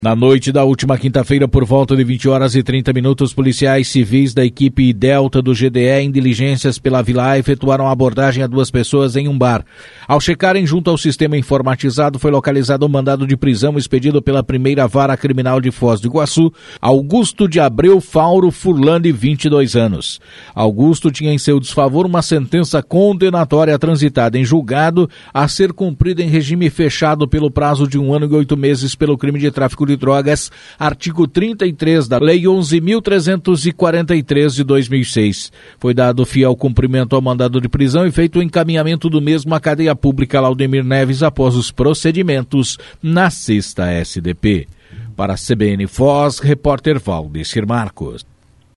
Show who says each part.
Speaker 1: Na noite da última quinta-feira, por volta de 20h30, policiais civis da equipe Delta do GDE em diligências pela Vila efetuaram a abordagem a 2 pessoas em um bar. Ao checarem junto ao sistema informatizado, foi localizado um mandado de prisão expedido pela primeira vara criminal de Foz do Iguaçu, Augusto de Abreu Fauro Furlani, 22 anos. Augusto tinha em seu desfavor uma sentença condenatória transitada em julgado a ser cumprida em regime fechado pelo prazo de 1 ano e 8 meses pelo crime de tráfico de drogas, artigo 33 da Lei 11.343 de 2006. Foi dado fiel cumprimento ao mandado de prisão e feito o encaminhamento do mesmo à cadeia pública Laudemir Neves após os procedimentos na 6ª SDP. Para a CBN Foz, repórter Valdecir Marcos.